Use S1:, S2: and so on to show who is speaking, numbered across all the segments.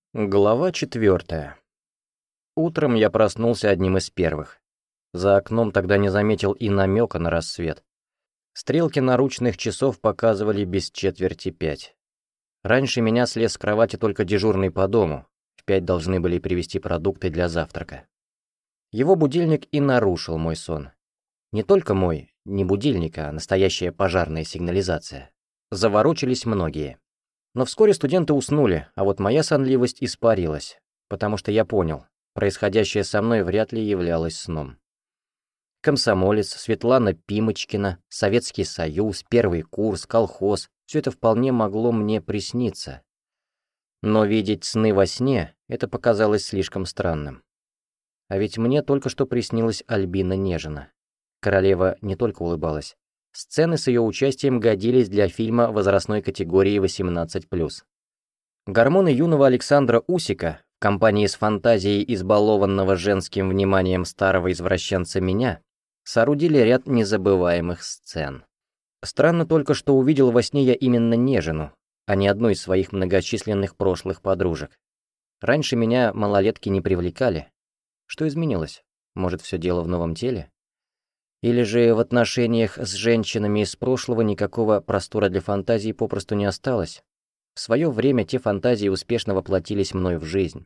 S1: Глава 4. Утром я проснулся одним из первых. За окном тогда не заметил и намека на рассвет. Стрелки наручных часов показывали без четверти 5. Раньше меня слез с кровати только дежурный по дому. В 5 должны были привезти продукты для завтрака. Его будильник и нарушил мой сон. Не только мой, не будильник, а настоящая пожарная сигнализация. Заворочились многие. Но вскоре студенты уснули, а вот моя сонливость испарилась, потому что я понял, происходящее со мной вряд ли являлось сном. Комсомолец, Светлана Пимочкина, Советский Союз, первый курс, колхоз — все это вполне могло мне присниться. Но видеть сны во сне — это показалось слишком странным. А ведь мне только что приснилась Альбина Нежина. Королева не только улыбалась. Сцены с ее участием годились для фильма возрастной категории 18+. Гормоны юного Александра Усика в компании с фантазией избалованного женским вниманием старого извращенца меня соорудили ряд незабываемых сцен. Странно только, что увидел во сне я именно Нежину, а не одну из своих многочисленных прошлых подружек. Раньше меня малолетки не привлекали. Что изменилось? Может, все дело в новом теле? Или же в отношениях с женщинами из прошлого никакого простора для фантазии попросту не осталось? В свое время те фантазии успешно воплотились мной в жизнь.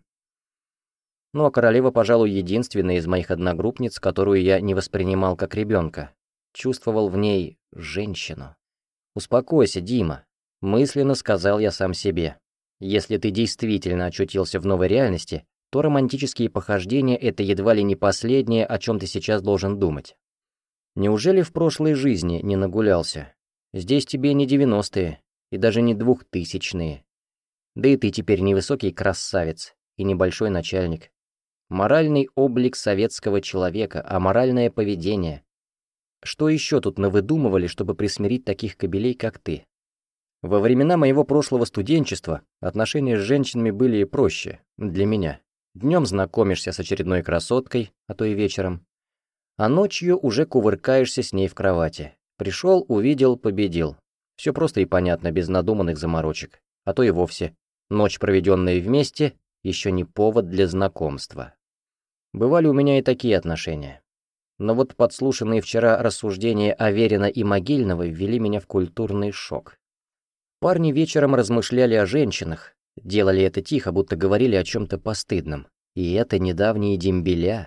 S1: Ну а королева, пожалуй, единственная из моих одногруппниц, которую я не воспринимал как ребенка. Чувствовал в ней женщину. «Успокойся, Дима», — мысленно сказал я сам себе. «Если ты действительно очутился в новой реальности, то романтические похождения — это едва ли не последнее, о чем ты сейчас должен думать. Неужели в прошлой жизни не нагулялся? Здесь тебе не 90-е и даже не 2000-е. Да и ты теперь не высокий красавец и небольшой начальник. Моральный облик советского человека, а моральное поведение. Что еще тут навыдумывали, чтобы присмирить таких кобелей, как ты? Во времена моего прошлого студенчества отношения с женщинами были проще для меня. Днем знакомишься с очередной красоткой, а то и вечером. А ночью уже кувыркаешься с ней в кровати. Пришел, увидел, победил. Все просто и понятно, без надуманных заморочек. А то и вовсе. Ночь, проведенная вместе, еще не повод для знакомства. Бывали у меня и такие отношения. Но вот подслушанные вчера рассуждения Аверина и Могильного ввели меня в культурный шок. Парни вечером размышляли о женщинах, делали это тихо, будто говорили о чем-то постыдном. И это недавние дембеля.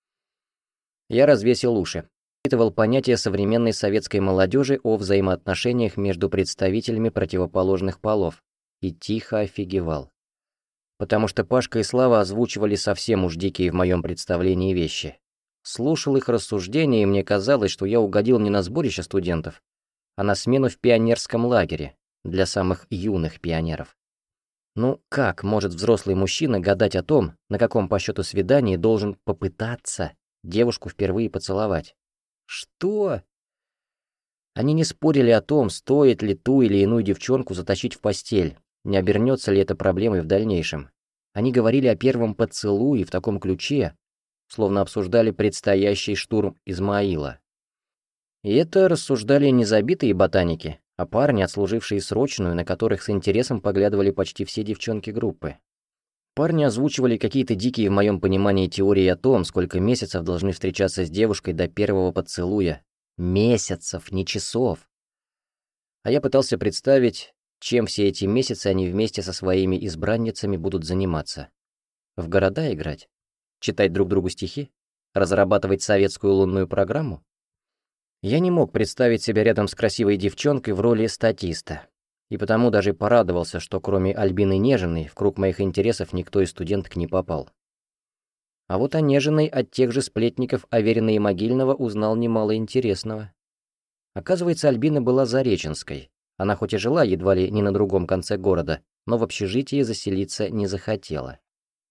S1: Я развесил уши, впитывал понятия современной советской молодежи о взаимоотношениях между представителями противоположных полов и тихо офигевал. Потому что Пашка и Слава озвучивали совсем уж дикие в моем представлении вещи. Слушал их рассуждения, и мне казалось, что я угодил не на сборище студентов, а на смену в пионерском лагере для самых юных пионеров. Ну, как может взрослый мужчина гадать о том, на каком по счету свидании должен попытаться девушку впервые поцеловать? Что? Они не спорили о том, стоит ли ту или иную девчонку затащить в постель, не обернется ли это проблемой в дальнейшем. Они говорили о первом поцелуе в таком ключе, словно обсуждали предстоящий штурм Измаила. И это рассуждали не забитые ботаники, а парни, отслужившие срочную, на которых с интересом поглядывали почти все девчонки группы. Парни озвучивали какие-то дикие в моем понимании теории о том, сколько месяцев должны встречаться с девушкой до первого поцелуя. Месяцев, не часов. А я пытался представить, чем все эти месяцы они вместе со своими избранницами будут заниматься. В города играть? Читать друг другу стихи? Разрабатывать советскую лунную программу? Я не мог представить себя рядом с красивой девчонкой в роли статиста. И потому даже порадовался, что кроме Альбины Нежиной в круг моих интересов никто из студенток не попал. А вот о Нежиной от тех же сплетников Аверина и Могильного узнал немало интересного. Оказывается, Альбина была зареченской. Она хоть и жила едва ли не на другом конце города, но в общежитии заселиться не захотела.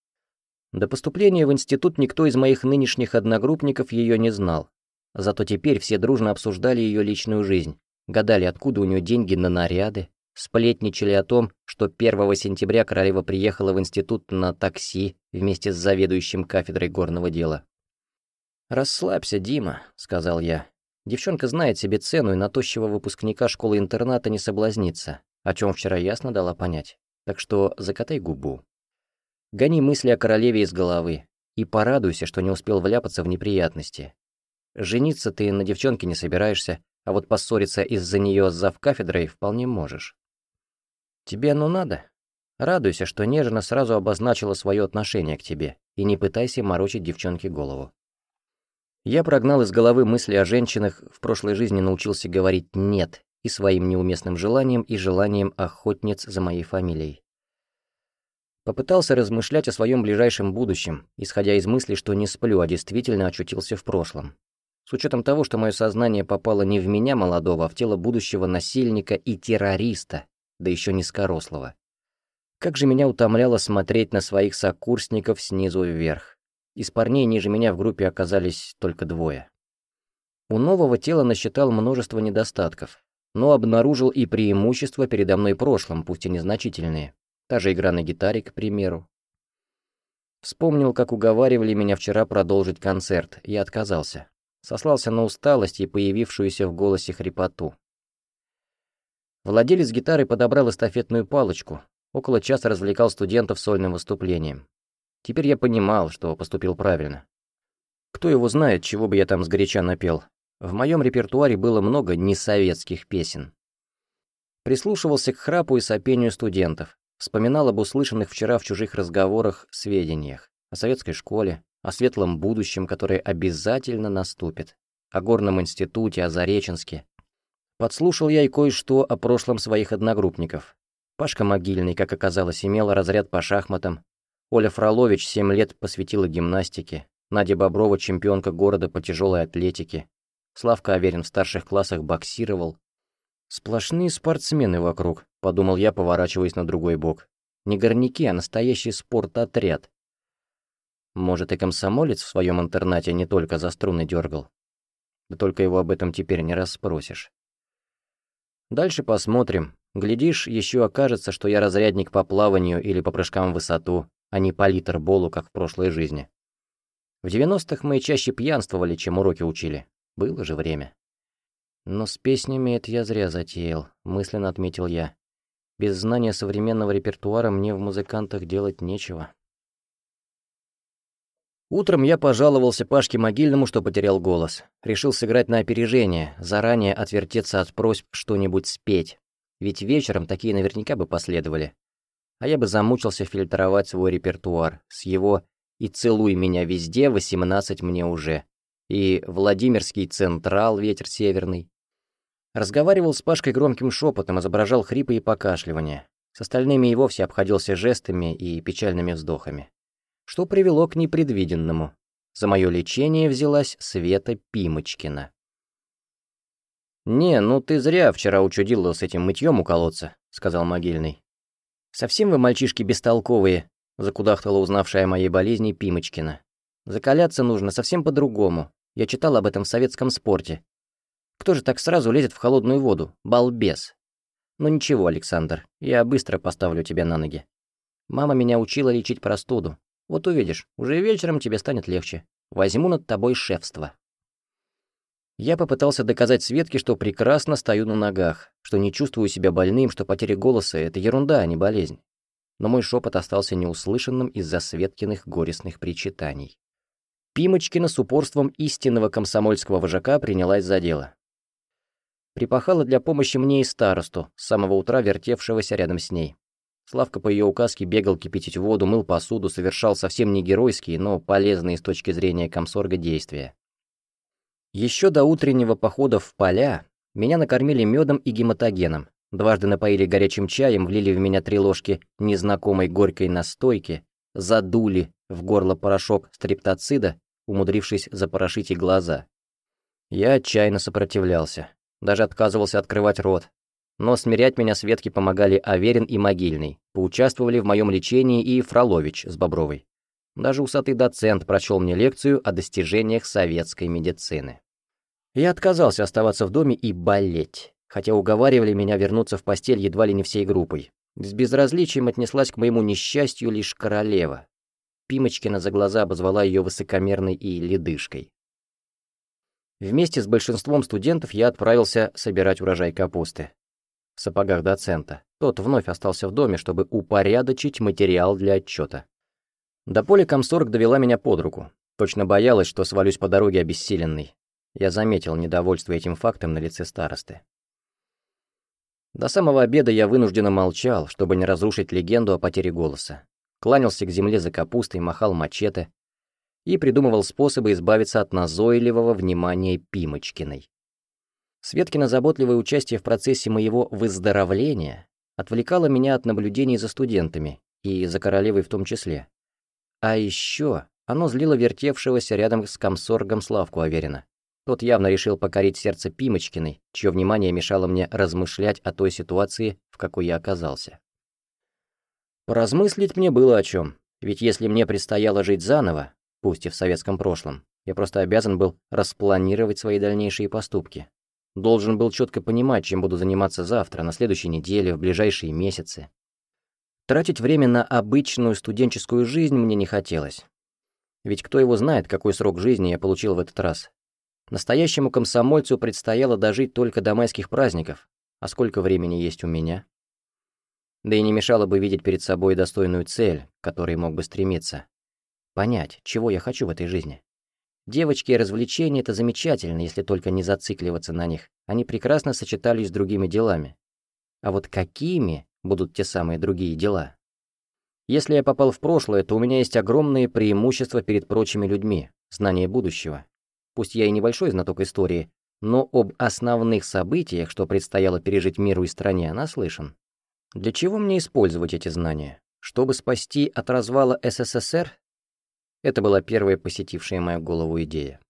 S1: До поступления в институт никто из моих нынешних одногруппников ее не знал. Зато теперь все дружно обсуждали ее личную жизнь, гадали, откуда у нее деньги на наряды, сплетничали о том, что 1 сентября королева приехала в институт на такси вместе с заведующим кафедрой горного дела. «Расслабься, Дима», — сказал я. «Девчонка знает себе цену и на тощего выпускника школы-интерната не соблазнится, о чем вчера ясно дала понять. Так что закатай губу». Гони мысли о королеве из головы и порадуйся, что не успел вляпаться в неприятности. Жениться ты на девчонке не собираешься, а вот поссориться из-за нее с завкафедрой вполне можешь. Тебе оно надо? Радуйся, что нежно сразу обозначила свое отношение к тебе, и не пытайся морочить девчонке голову. Я прогнал из головы мысли о женщинах, в прошлой жизни научился говорить «нет» и своим неуместным желанием, и желанием охотниц за моей фамилией. Попытался размышлять о своем ближайшем будущем, исходя из мысли, что не сплю, а действительно очутился в прошлом. С учетом того, что мое сознание попало не в меня молодого, а в тело будущего насильника и террориста, да еще низкорослого. Как же меня утомляло смотреть на своих сокурсников снизу вверх. Из парней ниже меня в группе оказались только двое. У нового тела насчитал множество недостатков, но обнаружил и преимущества передо мной прошлым, пусть и незначительные. Та же игра на гитаре, к примеру. Вспомнил, как уговаривали меня вчера продолжить концерт, я отказался. Сослался на усталость и появившуюся в голосе хрипоту. Владелец гитары подобрал эстафетную палочку, около часа развлекал студентов сольным выступлением. Теперь я понимал, что поступил правильно. Кто его знает, чего бы я там сгоряча напел. В моем репертуаре было много несоветских песен. Прислушивался к храпу и сопению студентов, вспоминал об услышанных вчера в чужих разговорах сведениях, о советской школе, о светлом будущем, которое обязательно наступит, о горном институте, о Зареченске. Подслушал я и кое-что о прошлом своих одногруппников. Пашка Могильный, как оказалось, имел разряд по шахматам, Оля Фролович 7 лет посвятила гимнастике, Надя Боброва чемпионка города по тяжелой атлетике, Славка Аверин в старших классах боксировал. Сплошные спортсмены вокруг, подумал я, поворачиваясь на другой бок. Не горняки, а настоящий спорт-отряд. Может, и комсомолец в своем интернате не только за струны дергал. Да только его об этом теперь не расспросишь. Дальше посмотрим. Глядишь, еще окажется, что я разрядник по плаванию или по прыжкам в высоту, а не по литерболу, как в прошлой жизни. В 90-х мы чаще пьянствовали, чем уроки учили. Было же время. Но с песнями это я зря затеял, мысленно отметил я. Без знания современного репертуара мне в музыкантах делать нечего. Утром я пожаловался Пашке Могильному, что потерял голос. Решил сыграть на опережение, заранее отвертеться от просьб что-нибудь спеть. Ведь вечером такие наверняка бы последовали. А я бы замучился фильтровать свой репертуар с его «И целуй меня везде, 18 мне уже», и «Владимирский Централ, ветер северный». Разговаривал с Пашкой громким шепотом, изображал хрипы и покашливания. С остальными и вовсе обходился жестами и печальными вздохами. Что привело к непредвиденному. За мое лечение взялась Света Пимочкина. «Не, ну ты зря вчера учудил с этим мытьем у колодца», — сказал Могильный. «Совсем вы, мальчишки, бестолковые», — закудахтала узнавшая о моей болезни Пимочкина. «Закаляться нужно совсем по-другому. Я читал об этом в советском спорте. Кто же так сразу лезет в холодную воду? Балбес. Ну ничего, Александр, я быстро поставлю тебя на ноги. Мама меня учила лечить простуду. Вот увидишь, уже вечером тебе станет легче. Возьму над тобой шефство». Я попытался доказать Светке, что прекрасно стою на ногах, что не чувствую себя больным, что потеря голоса — это ерунда, а не болезнь. Но мой шепот остался неуслышанным из-за Светкиных горестных причитаний. Пимочкина с упорством истинного комсомольского вожака принялась за дело. Припахала для помощи мне и старосту, с самого утра вертевшегося рядом с ней. Славка по ее указке бегал кипятить воду, мыл посуду, совершал совсем не геройские, но полезные с точки зрения комсорга действия. Еще до утреннего похода в поля меня накормили медом и гематогеном, дважды напоили горячим чаем, влили в меня 3 ложки незнакомой горькой настойки, задули в горло порошок стрептоцида, умудрившись запорошить и глаза. Я отчаянно сопротивлялся, даже отказывался открывать рот. Но смирять меня Светке помогали Аверин и Могильный, поучаствовали в моем лечении и Фролович с Бобровой. Даже усатый доцент прочел мне лекцию о достижениях советской медицины. Я отказался оставаться в доме и болеть, хотя уговаривали меня вернуться в постель едва ли не всей группой. С безразличием отнеслась к моему несчастью лишь королева. Пимочкина за глаза обозвала ее высокомерной и ледышкой. Вместе с большинством студентов я отправился собирать урожай капусты. В сапогах доцента. Тот вновь остался в доме, чтобы упорядочить материал для отчета. До поля комсорг довела меня под руку. Точно боялась, что свалюсь по дороге обессиленный. Я заметил недовольство этим фактом на лице старосты. До самого обеда я вынужденно молчал, чтобы не разрушить легенду о потере голоса. Кланялся к земле за капустой, махал мачете и придумывал способы избавиться от назойливого внимания Пимочкиной. Светкино заботливое участие в процессе моего выздоровления отвлекало меня от наблюдений за студентами, и за королевой в том числе. А еще оно злило вертевшегося рядом с комсоргом Славку Аверина. Тот явно решил покорить сердце Пимочкиной, чье внимание мешало мне размышлять о той ситуации, в какой я оказался. Поразмыслить мне было о чем, ведь если мне предстояло жить заново, пусть и в советском прошлом, я просто обязан был распланировать свои дальнейшие поступки. Должен был четко понимать, чем буду заниматься завтра, на следующей неделе, в ближайшие месяцы. Тратить время на обычную студенческую жизнь мне не хотелось. Ведь кто его знает, какой срок жизни я получил в этот раз. Настоящему комсомольцу предстояло дожить только до майских праздников, а сколько времени есть у меня? Да и не мешало бы видеть перед собой достойную цель, к которой мог бы стремиться. Понять, чего я хочу в этой жизни. Девочки и развлечения — это замечательно, если только не зацикливаться на них. Они прекрасно сочетались с другими делами. А вот какими будут те самые другие дела? Если я попал в прошлое, то у меня есть огромные преимущества перед прочими людьми, знание будущего. Пусть я и небольшой знаток истории, но об основных событиях, что предстояло пережить миру и стране, наслышан. Для чего мне использовать эти знания? Чтобы спасти от развала СССР? Это была первая посетившая мою голову идея.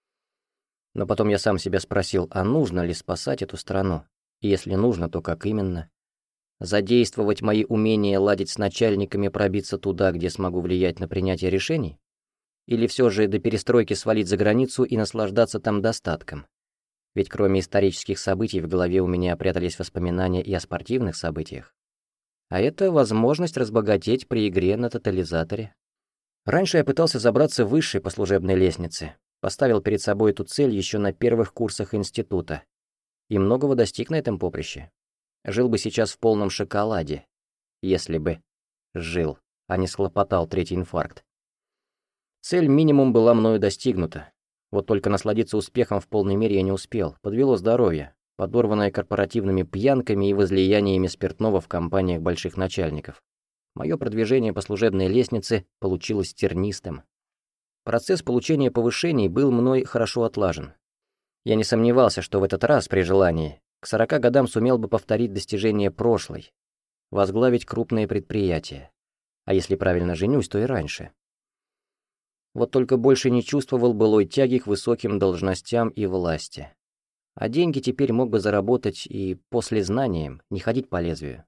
S1: Но потом я сам себя спросил, а нужно ли спасать эту страну? И если нужно, то как именно? Задействовать мои умения ладить с начальниками, пробиться туда, где смогу влиять на принятие решений? Или все же до перестройки свалить за границу и наслаждаться там достатком? Ведь кроме исторических событий в голове у меня прятались воспоминания и о спортивных событиях. А это возможность разбогатеть при игре на тотализаторе. Раньше я пытался забраться выше по служебной лестнице, поставил перед собой эту цель еще на первых курсах института. И многого достиг на этом поприще. Жил бы сейчас в полном шоколаде, если бы жил, а не схлопотал третий инфаркт. Цель минимум была мною достигнута. Вот только насладиться успехом в полной мере я не успел, подвело здоровье, подорванное корпоративными пьянками и возлияниями спиртного в компаниях больших начальников. Мое продвижение по служебной лестнице получилось тернистым. Процесс получения повышений был мной хорошо отлажен. Я не сомневался, что в этот раз, при желании, к 40 годам сумел бы повторить достижения прошлой, возглавить крупные предприятия. А если правильно женюсь, то и раньше. Вот только больше не чувствовал былой тяги к высоким должностям и власти. А деньги теперь мог бы заработать и после знанием, не ходить по лезвию.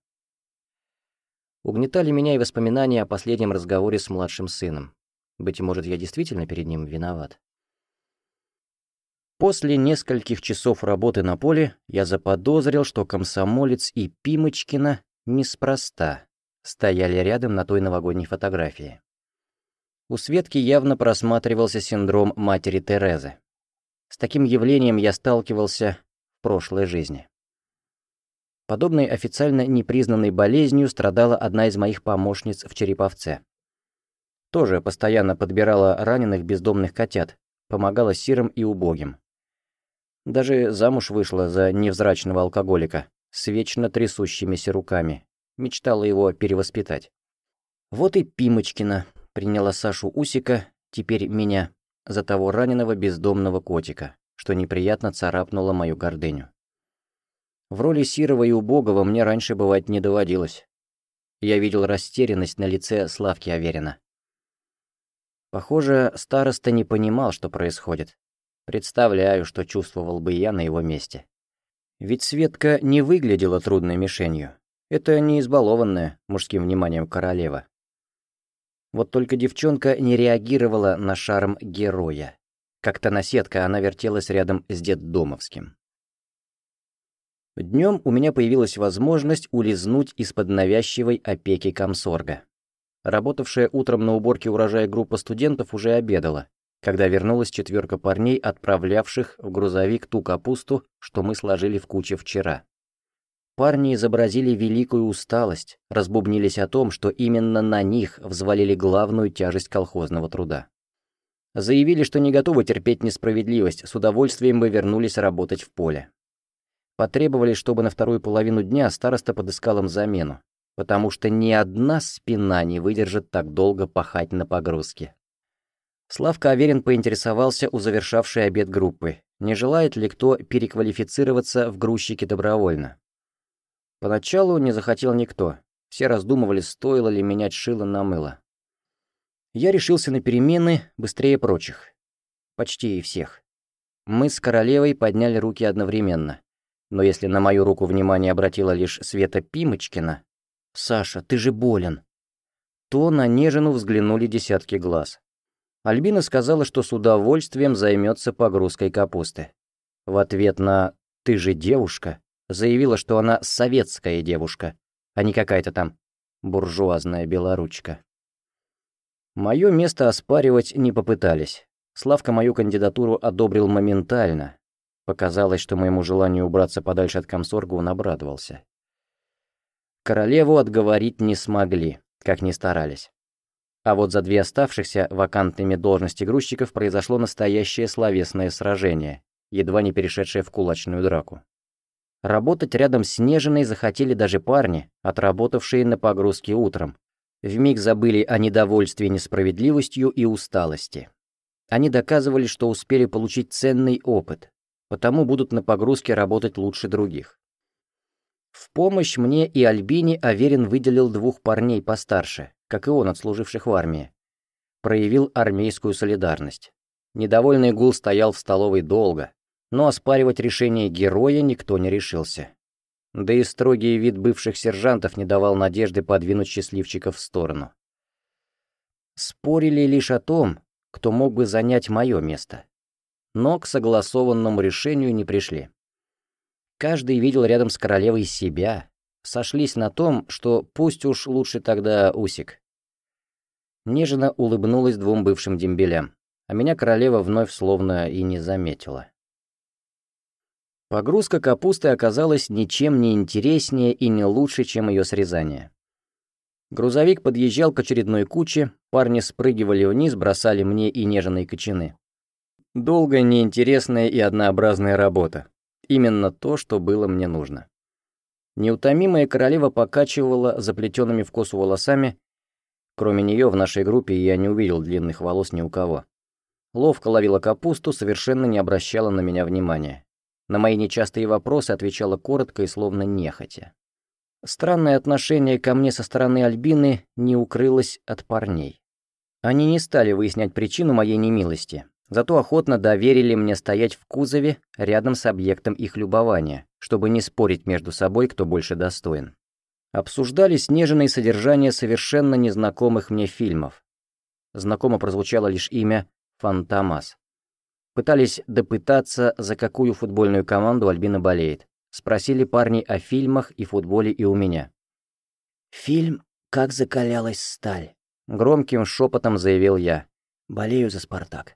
S1: Угнетали меня и воспоминания о последнем разговоре с младшим сыном. Быть может, я действительно перед ним виноват. После нескольких часов работы на поле я заподозрил, что комсомолец и Пимочкина неспроста стояли рядом на той новогодней фотографии. У Светки явно просматривался синдром матери Терезы. С таким явлением я сталкивался в прошлой жизни. Подобной официально непризнанной болезнью страдала одна из моих помощниц в Череповце. Тоже постоянно подбирала раненых бездомных котят, помогала сирым и убогим. Даже замуж вышла за невзрачного алкоголика с вечно трясущимися руками, мечтала его перевоспитать. Вот и Пимочкина приняла Сашу Усика, теперь меня, за того раненого бездомного котика, что неприятно царапнуло мою гордыню. В роли сирого и убогого мне раньше бывать не доводилось. Я видел растерянность на лице Славки Аверина. Похоже, староста не понимал, что происходит. Представляю, что чувствовал бы я на его месте. Ведь Светка не выглядела трудной мишенью. Это не избалованная мужским вниманием королева. Вот только девчонка не реагировала на шарм героя. Как-то наседка она вертелась рядом с детдомовским. Днем у меня появилась возможность улизнуть из-под навязчивой опеки комсорга. Работавшая утром на уборке урожая группа студентов уже обедала, когда вернулась 4 парней, отправлявших в грузовик ту капусту, что мы сложили в куче вчера. парни изобразили великую усталость, разбубнились о том, что именно на них взвалили главную тяжесть колхозного труда. Заявили, что не готовы терпеть несправедливость, с удовольствием бы вернулись работать в поле. Потребовали, чтобы на вторую половину дня староста подыскал им замену, потому что ни одна спина не выдержит так долго пахать на погрузке. Славка Аверин поинтересовался у завершавшей обед группы, не желает ли кто переквалифицироваться в грузчики добровольно. Поначалу не захотел никто, все раздумывали, стоило ли менять шило на мыло. Я решился на перемены быстрее прочих. Почти и всех. Мы с королевой подняли руки одновременно. Но если на мою руку внимание обратила лишь Света Пимочкина, «Саша, ты же болен», то на Нежину взглянули десятки глаз. Альбина сказала, что с удовольствием займется погрузкой капусты. В ответ на «ты же девушка» заявила, что она советская девушка, а не какая-то там буржуазная белоручка. Мое место оспаривать не попытались. Славка мою кандидатуру одобрил моментально. Показалось, что моему желанию убраться подальше от комсорга он обрадовался. Королеву отговорить не смогли, как ни старались. А вот за 2 оставшихся вакантными должности грузчиков произошло настоящее словесное сражение, едва не перешедшее в кулачную драку. Работать рядом с Нежиной захотели даже парни, отработавшие на погрузке утром. Вмиг забыли о недовольстве несправедливостью и усталости. Они доказывали, что успели получить ценный опыт, потому будут на погрузке работать лучше других. В помощь мне и Альбине Аверин выделил 2 парней постарше, как и он, отслуживших в армии. Проявил армейскую солидарность. Недовольный гул стоял в столовой долго, но оспаривать решение героя никто не решился. Да и строгий вид бывших сержантов не давал надежды подвинуть счастливчиков в сторону. Спорили лишь о том, кто мог бы занять мое место. Но к согласованному решению не пришли. Каждый видел рядом с королевой себя, сошлись на том, что пусть уж лучше тогда Усик. Нежина улыбнулась 2 бывшим дембелям, а меня королева вновь словно и не заметила. Погрузка капусты оказалась ничем не интереснее и не лучше, чем ее срезание. Грузовик подъезжал к очередной куче, парни спрыгивали вниз, бросали мне и Нежиной кочаны. Долгая, неинтересная и однообразная работа. Именно то, что было мне нужно. Неутомимая королева покачивала заплетенными в косу волосами. Кроме нее в нашей группе я не увидел длинных волос ни у кого. Ловко ловила капусту, совершенно не обращала на меня внимания. На мои нечастые вопросы отвечала коротко и словно нехотя. Странное отношение ко мне со стороны Альбины не укрылось от парней. Они не стали выяснять причину моей немилости, зато охотно доверили мне стоять в кузове рядом с объектом их любования, чтобы не спорить между собой, кто больше достоин. Обсуждали снеженное содержание совершенно незнакомых мне фильмов. Знакомо прозвучало лишь имя «Фантомас». Пытались допытаться, за какую футбольную команду Альбина болеет. Спросили парни о фильмах и футболе и у меня. «Фильм «Как закалялась сталь», — громким шепотом заявил я. «Болею за «Спартак».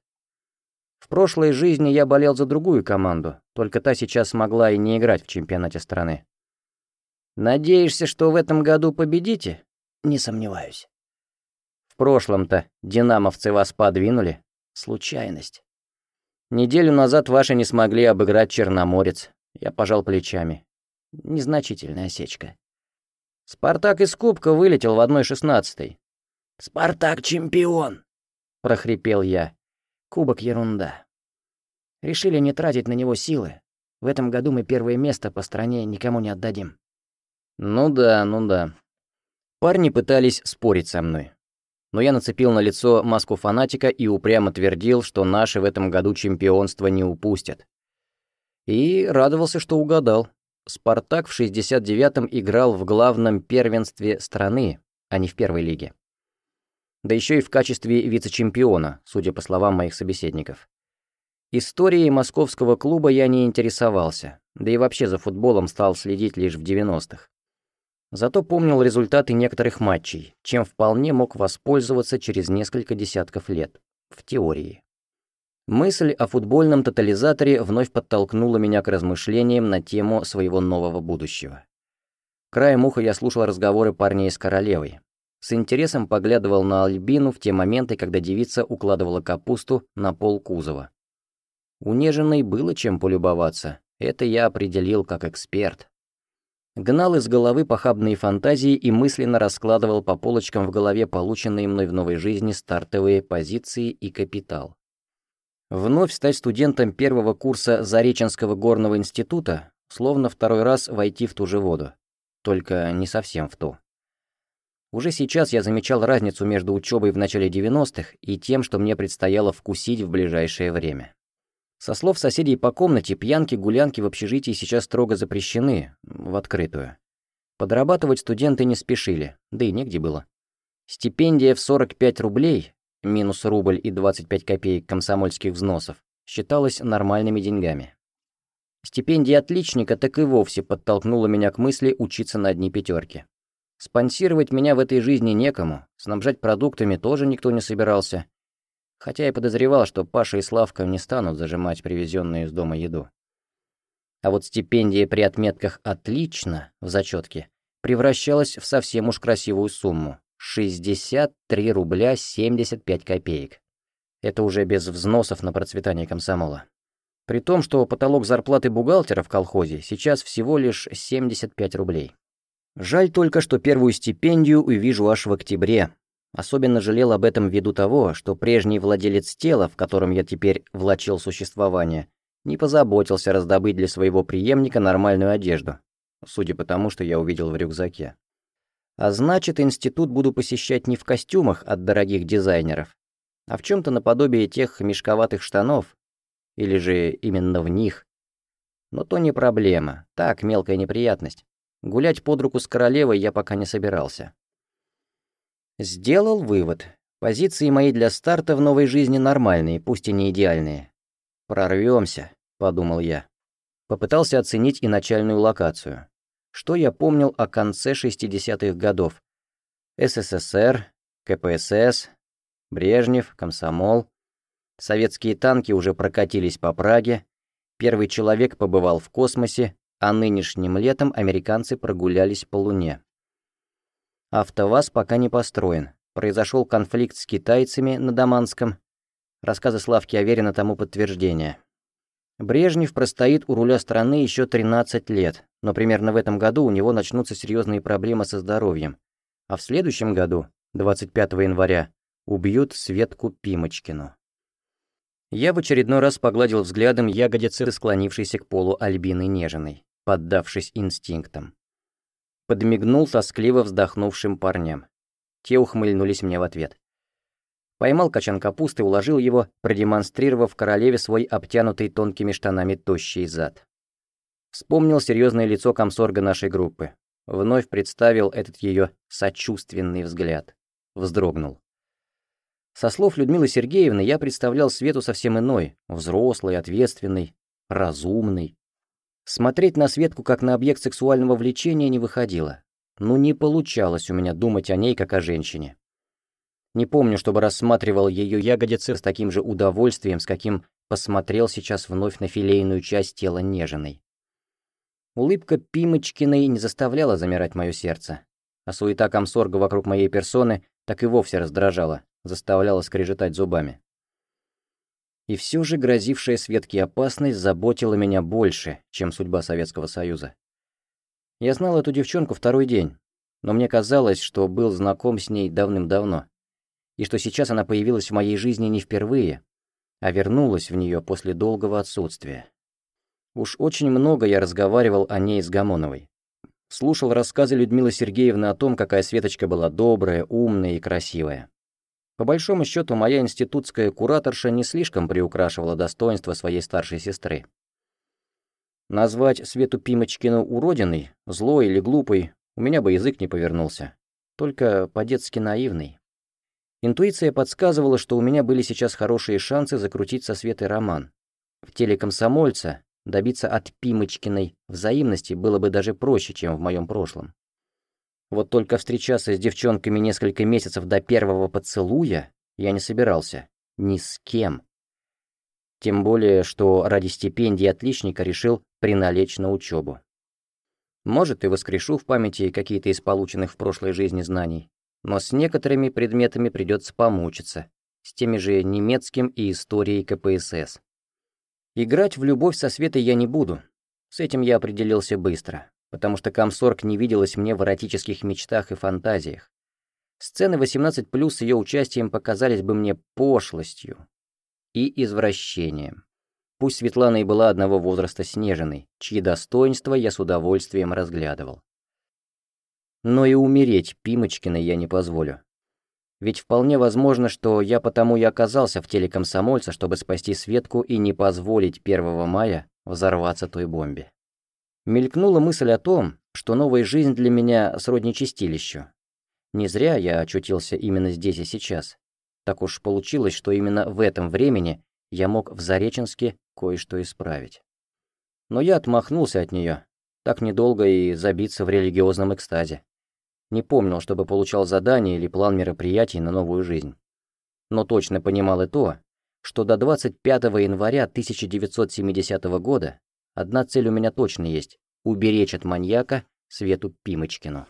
S1: В прошлой жизни я болел за другую команду, только та сейчас могла и не играть в чемпионате страны. «Надеешься, что в этом году победите?» «Не сомневаюсь». «В прошлом-то динамовцы вас подвинули?» «Случайность». «Неделю назад ваши не смогли обыграть Черноморец». Я пожал плечами. Незначительная осечка. «Спартак из кубка вылетел в 1/16». «Спартак чемпион!» — прохрипел я. «Кубок — ерунда. Решили не тратить на него силы. В этом году мы 1 место по стране никому не отдадим». Ну да. Парни пытались спорить со мной. Но я нацепил на лицо маску фанатика и упрямо твердил, что наши в этом году чемпионство не упустят. И радовался, что угадал. «Спартак» в 69-м играл в главном первенстве страны, а не в первой лиге. Да еще и в качестве вице-чемпиона, судя по словам моих собеседников. Историей московского клуба я не интересовался, да и вообще за футболом стал следить лишь в 90-х. Зато помнил результаты некоторых матчей, чем вполне мог воспользоваться через несколько десятков лет, в теории. Мысль о футбольном тотализаторе вновь подтолкнула меня к размышлениям на тему своего нового будущего. Краем уха я слушал разговоры парней с королевой. С интересом поглядывал на Альбину в те моменты, когда девица укладывала капусту на пол кузова. У Нежиной было чем полюбоваться, это я определил как эксперт. Гнал из головы похабные фантазии и мысленно раскладывал по полочкам в голове полученные мной в новой жизни стартовые позиции и капитал. Вновь стать студентом первого курса Зареченского горного института, словно второй раз войти в ту же воду. Только не совсем в ту. Уже сейчас я замечал разницу между учебой в начале 90-х и тем, что мне предстояло вкусить в ближайшее время. Со слов соседей по комнате, пьянки-гулянки в общежитии сейчас строго запрещены, в открытую. Подрабатывать студенты не спешили, да и негде было. Стипендия в 45 рублей, минус рубль и 25 копеек комсомольских взносов, считалась нормальными деньгами. Стипендия отличника так и вовсе подтолкнула меня к мысли учиться на одни пятерки. Спонсировать меня в этой жизни некому, снабжать продуктами тоже никто не собирался. Хотя я подозревал, что Паша и Славка не станут зажимать привезенную из дома еду. А вот стипендия при отметках «отлично» в зачетке превращалась в совсем уж красивую сумму — 63 рубля 75 копеек. Это уже без взносов на процветание комсомола. При том, что потолок зарплаты бухгалтера в колхозе сейчас всего лишь 75 рублей. Жаль только, что первую стипендию увижу аж в октябре. Особенно жалел об этом ввиду того, что прежний владелец тела, в котором я теперь влачил существование, не позаботился раздобыть для своего преемника нормальную одежду, судя по тому, что я увидел в рюкзаке. А значит, институт буду посещать не в костюмах от дорогих дизайнеров, а в чем-то наподобие тех мешковатых штанов, или же именно в них. Но то не проблема, так, мелкая неприятность. Гулять под руку с королевой я пока не собирался. Сделал вывод. Позиции мои для старта в новой жизни нормальные, пусть и не идеальные. «Прорвемся», — подумал я. Попытался оценить и начальную локацию. Что я помнил о конце 60-х годов? СССР, КПСС, Брежнев, комсомол. Советские танки уже прокатились по Праге, первый человек побывал в космосе, а нынешним летом американцы прогулялись по Луне. АвтоВАЗ пока не построен, произошел конфликт с китайцами на Даманском, рассказы Славки Аверина тому подтверждение. Брежнев простоит у руля страны еще 13 лет, но примерно в этом году у него начнутся серьезные проблемы со здоровьем, а в следующем году, 25 января, убьют Светку Пимочкину. Я в очередной раз погладил взглядом ягодицы, склонившейся к полу Альбины Нежиной, поддавшись инстинктам. Подмигнул тоскливо вздохнувшим парням. Те ухмыльнулись мне в ответ. Поймал качан капусты, уложил его, продемонстрировав королеве свой обтянутый тонкими штанами тощий зад. Вспомнил серьезное лицо комсорга нашей группы. Вновь представил этот ее сочувственный взгляд. Вздрогнул. Со слов Людмилы Сергеевны я представлял Свету совсем иной, взрослый, ответственный, разумный. Смотреть на Светку как на объект сексуального влечения не выходило. Ну не получалось у меня думать о ней как о женщине. Не помню, чтобы рассматривал ее ягодицы с таким же удовольствием, с каким посмотрел сейчас вновь на филейную часть тела Нежиной. Улыбка Пимочкиной не заставляла замирать мое сердце, а суета комсорга вокруг моей персоны так и вовсе раздражала, заставляла скрежетать зубами. И все же грозившая Светке опасность заботила меня больше, чем судьба Советского Союза. Я знал эту девчонку второй день, но мне казалось, что был знаком с ней давным-давно, и что сейчас она появилась в моей жизни не впервые, а вернулась в нее после долгого отсутствия. Уж очень много я разговаривал о ней с Гамоновой. Слушал рассказы Людмилы Сергеевны о том, какая Светочка была добрая, умная и красивая. По большому счету, моя институтская кураторша не слишком приукрашивала достоинства своей старшей сестры. Назвать Свету Пимочкину уродиной, злой или глупой, у меня бы язык не повернулся. Только по-детски наивный. Интуиция подсказывала, что у меня были сейчас хорошие шансы закрутить со Светой роман. В теле комсомольца добиться от Пимочкиной взаимности было бы даже проще, чем в моем прошлом. Вот только встречаться с девчонками несколько месяцев до первого поцелуя я не собирался. Ни с кем. Тем более, что ради стипендии отличника решил приналечь на учебу. Может, и воскрешу в памяти какие-то из полученных в прошлой жизни знаний, но с некоторыми предметами придется помучиться, с теми же немецким и историей КПСС. Играть в любовь со Светой я не буду. С этим я определился быстро, потому что комсорг не виделась мне в эротических мечтах и фантазиях. Сцены 18+ с ее участием показались бы мне пошлостью и извращением. Пусть Светлана и была одного возраста с Нежиной, чьи достоинства я с удовольствием разглядывал. Но и умереть Пимочкиной я не позволю. Ведь вполне возможно, что я потому и оказался в теле комсомольца, чтобы спасти Светку и не позволить 1 мая взорваться той бомбе. Мелькнула мысль о том, что новая жизнь для меня сродни чистилищу. Не зря я очутился именно здесь и сейчас. Так уж получилось, что именно в этом времени я мог в Зареченске кое-что исправить. Но я отмахнулся от нее, так недолго и забиться в религиозном экстазе. Не помнил, чтобы получал задание или план мероприятий на новую жизнь. Но точно понимал и то, что до 25 января 1970 года одна цель у меня точно есть — уберечь от маньяка Свету Пимочкину.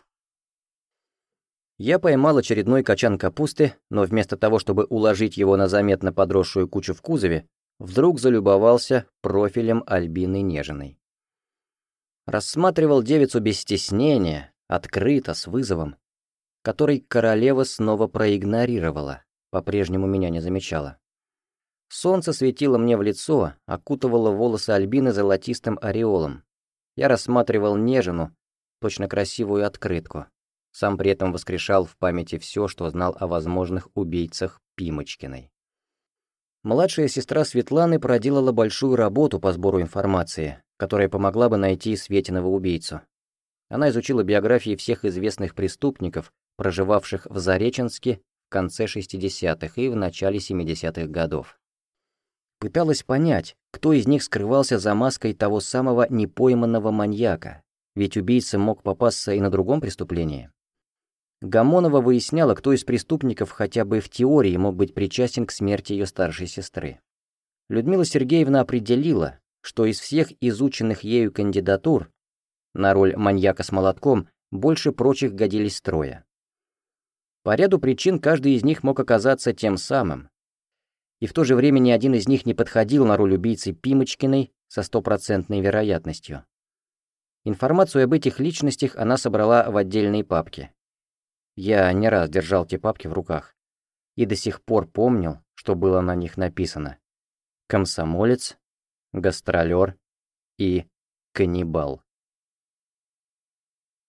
S1: Я поймал очередной качан капусты, но вместо того, чтобы уложить его на заметно подросшую кучу в кузове, вдруг залюбовался профилем Альбины Нежиной. Рассматривал девицу без стеснения, открыто, с вызовом, который королева снова проигнорировала, по-прежнему меня не замечала. Солнце светило мне в лицо, окутывало волосы Альбины золотистым ореолом. Я рассматривал Нежину, точно красивую открытку. Сам при этом воскрешал в памяти все, что знал о возможных убийцах Пимочкиной. Младшая сестра Светланы проделала большую работу по сбору информации, которая помогла бы найти Светиного убийцу. Она изучила биографии всех известных преступников, проживавших в Зареченске в конце 60-х и в начале 70-х годов. Пыталась понять, кто из них скрывался за маской того самого непойманного маньяка, ведь убийца мог попасться и на другом преступлении. Гамонова выясняла, кто из преступников хотя бы в теории мог быть причастен к смерти ее старшей сестры. Людмила Сергеевна определила, что из всех изученных ею кандидатур на роль маньяка с молотком больше прочих годились трое. По ряду причин каждый из них мог оказаться тем самым, и в то же время ни один из них не подходил на роль убийцы Пимочкиной со 100% вероятностью. Информацию об этих личностях она собрала в отдельные папки. Я не раз держал те папки в руках и до сих пор помнил, что было на них написано: комсомолец, гастролер и каннибал.